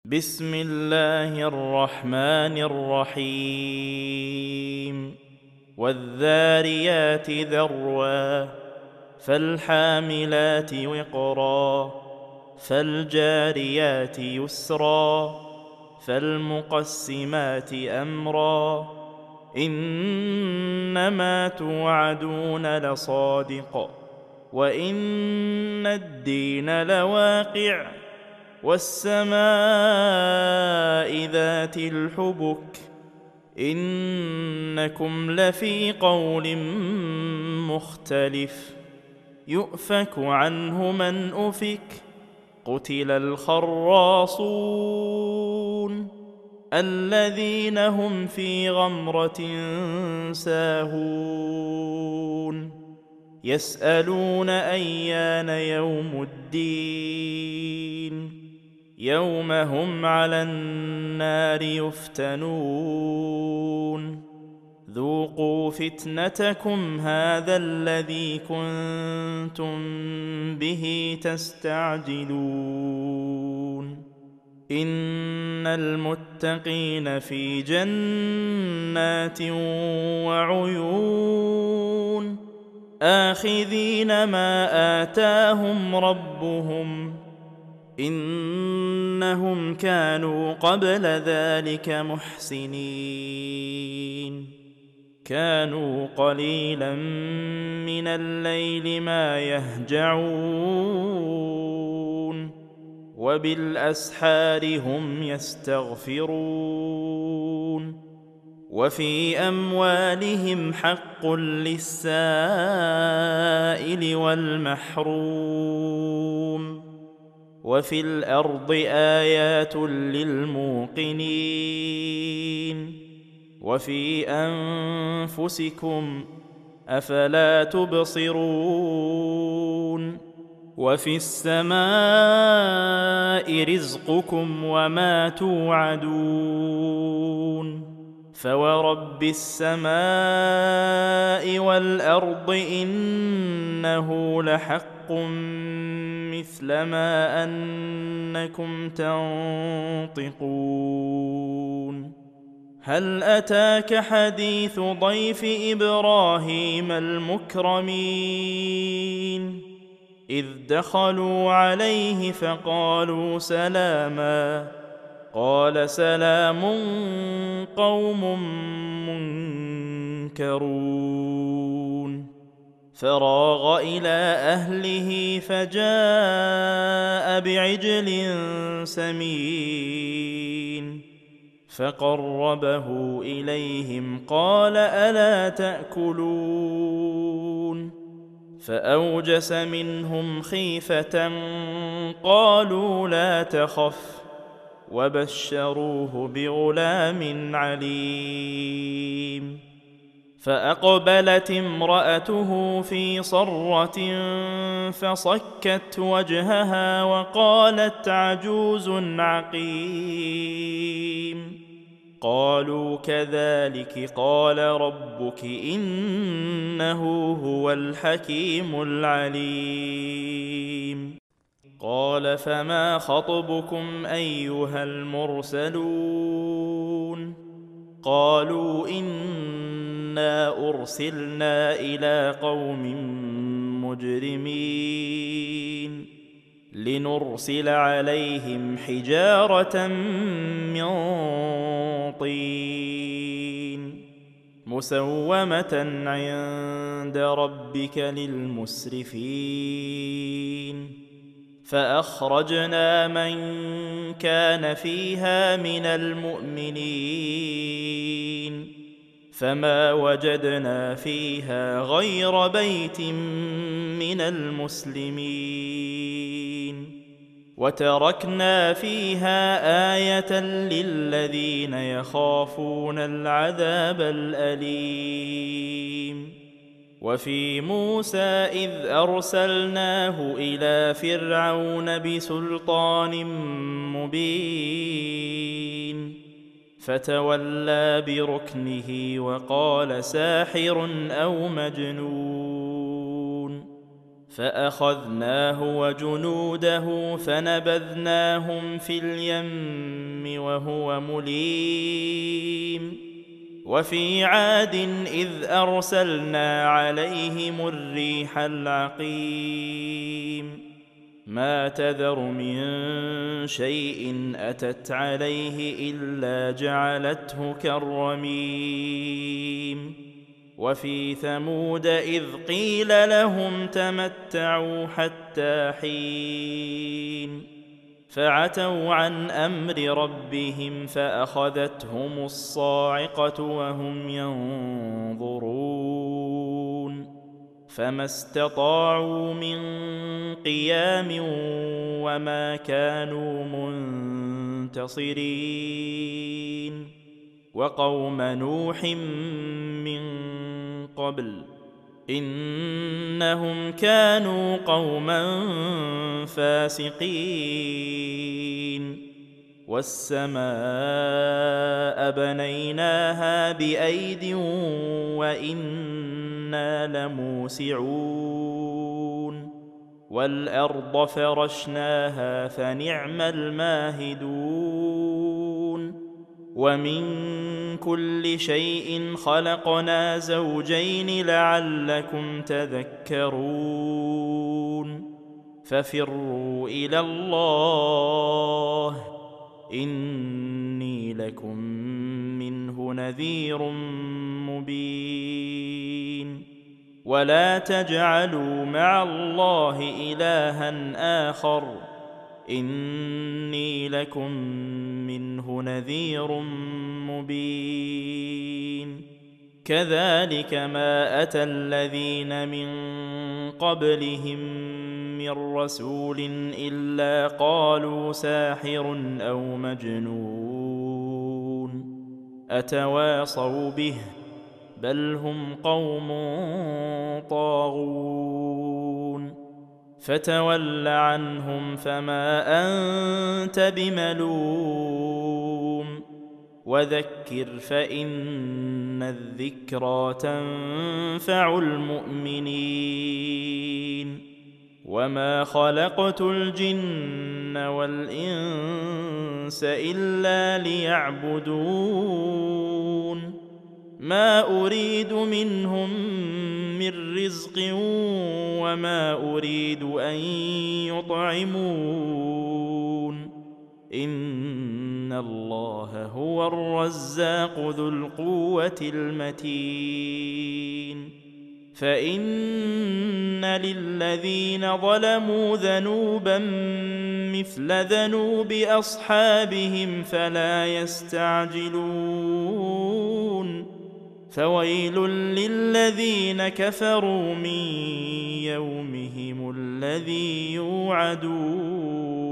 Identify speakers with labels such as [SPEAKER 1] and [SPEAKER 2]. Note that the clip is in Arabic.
[SPEAKER 1] بسم الله الرحمن الرحيم والذاريات ذروا فالحاملات وقرا فالجاريات يسرا فالمقسمات أمرا إنما توعدون لصادق وإن الدين لواقع والسماء ذات الحبك إنكم لفي قول مختلف يؤفك عنه من أفك قتل الخراصون الذين هم في غمرة ساهون يسألون أيان يوم الدين يوم هم على النار يفتنون ذوقوا فتنتكم هذا الذي كنتم به تستعجلون إن المتقين في جنات وعيون آخذين ما آتاهم ربهم إنهم كانوا قبل ذلك محسنين كانوا قليلا من الليل ما يهجعون وبالأسحار هم يستغفرون وفي أموالهم حق للسائل والمحروم وفي الأرض آيات للموقنين وفي أنفسكم أفلا تبصرون وفي السماء رزقكم وما توعدون فورب السماء والأرض إنه لحق مثل ما أنكم تنطقون هل أتاك حديث ضيف إبراهيم المكرمين إذ دخلوا عليه فقالوا سلاما قال سلام قوم منكرون فراغ إلى أهله فجاء بعجل سمين فقربه إليهم قال ألا تأكلون فأوجس منهم خيفة قالوا لا تخف وبشروه بغلام عليم فأقبلت امرأته في صرة فصكت وجهها وقالت عجوز عقيم قالوا كذلك قال ربك إنه هو الحكيم العليم قال فما خطبكم أيها المرسلون قالوا إنا أرسلنا إلى قوم مجرمين لنرسل عليهم حجارة من طين مسومة عند ربك للمسرفين فأخرجنا من كان فيها من المؤمنين فما وجدنا فيها غير بيت من المسلمين وتركنا فيها آية للذين يخافون العذاب الأليم وفي موسى إذ أرسلناه إلى فرعون بسلطان مبين فتولى بركنه وقال ساحر أو مجنون فأخذناه وجنوده فنبذناهم في اليم وهو مليم وفي عاد إذ أرسلنا عليهم الريح العقيم ما تذر من شيء أتت عليه إلا جعلته كالرميم وفي ثمود إذ قيل لهم تمتعوا حتى حين فعتوا عن أمر ربهم فأخذتهم الصاعقة وهم ينظرون فما استطاعوا من قيام وما كانوا منتصرين وقوم نوح من قبل إنهم كانوا قوما فاسقين والسماء بنيناها بأيد وإنا لموسعون والأرض فرشناها فنعم الماهدون ومن كل شيء خلقنا زوجين لعلكم تذكرون ففروا إلى الله إني لكم منه نذير مبين ولا تجعلوا مع الله إلها آخر إني لكم منه نذير مبين كذلك ما أتى الذين من قبلهم من رسول إلا قالوا ساحر أو مجنون أتواصوا به بل هم قوم طاغون فتول عنهم فما أنت بملوم وذكر فإن الذكرى تنفع المؤمنين وما خلقت الجن والإنس إلا ليعبدون ما أريد منهم من رزق وما أريد أن يطعمون إن الله هو الرزاق ذو القوة المتين فإن للذين ظلموا ذنوبا مثل ذنوب أصحابهم فلا يستعجلون فويل للذين كفروا من يومهم الذي يوعدون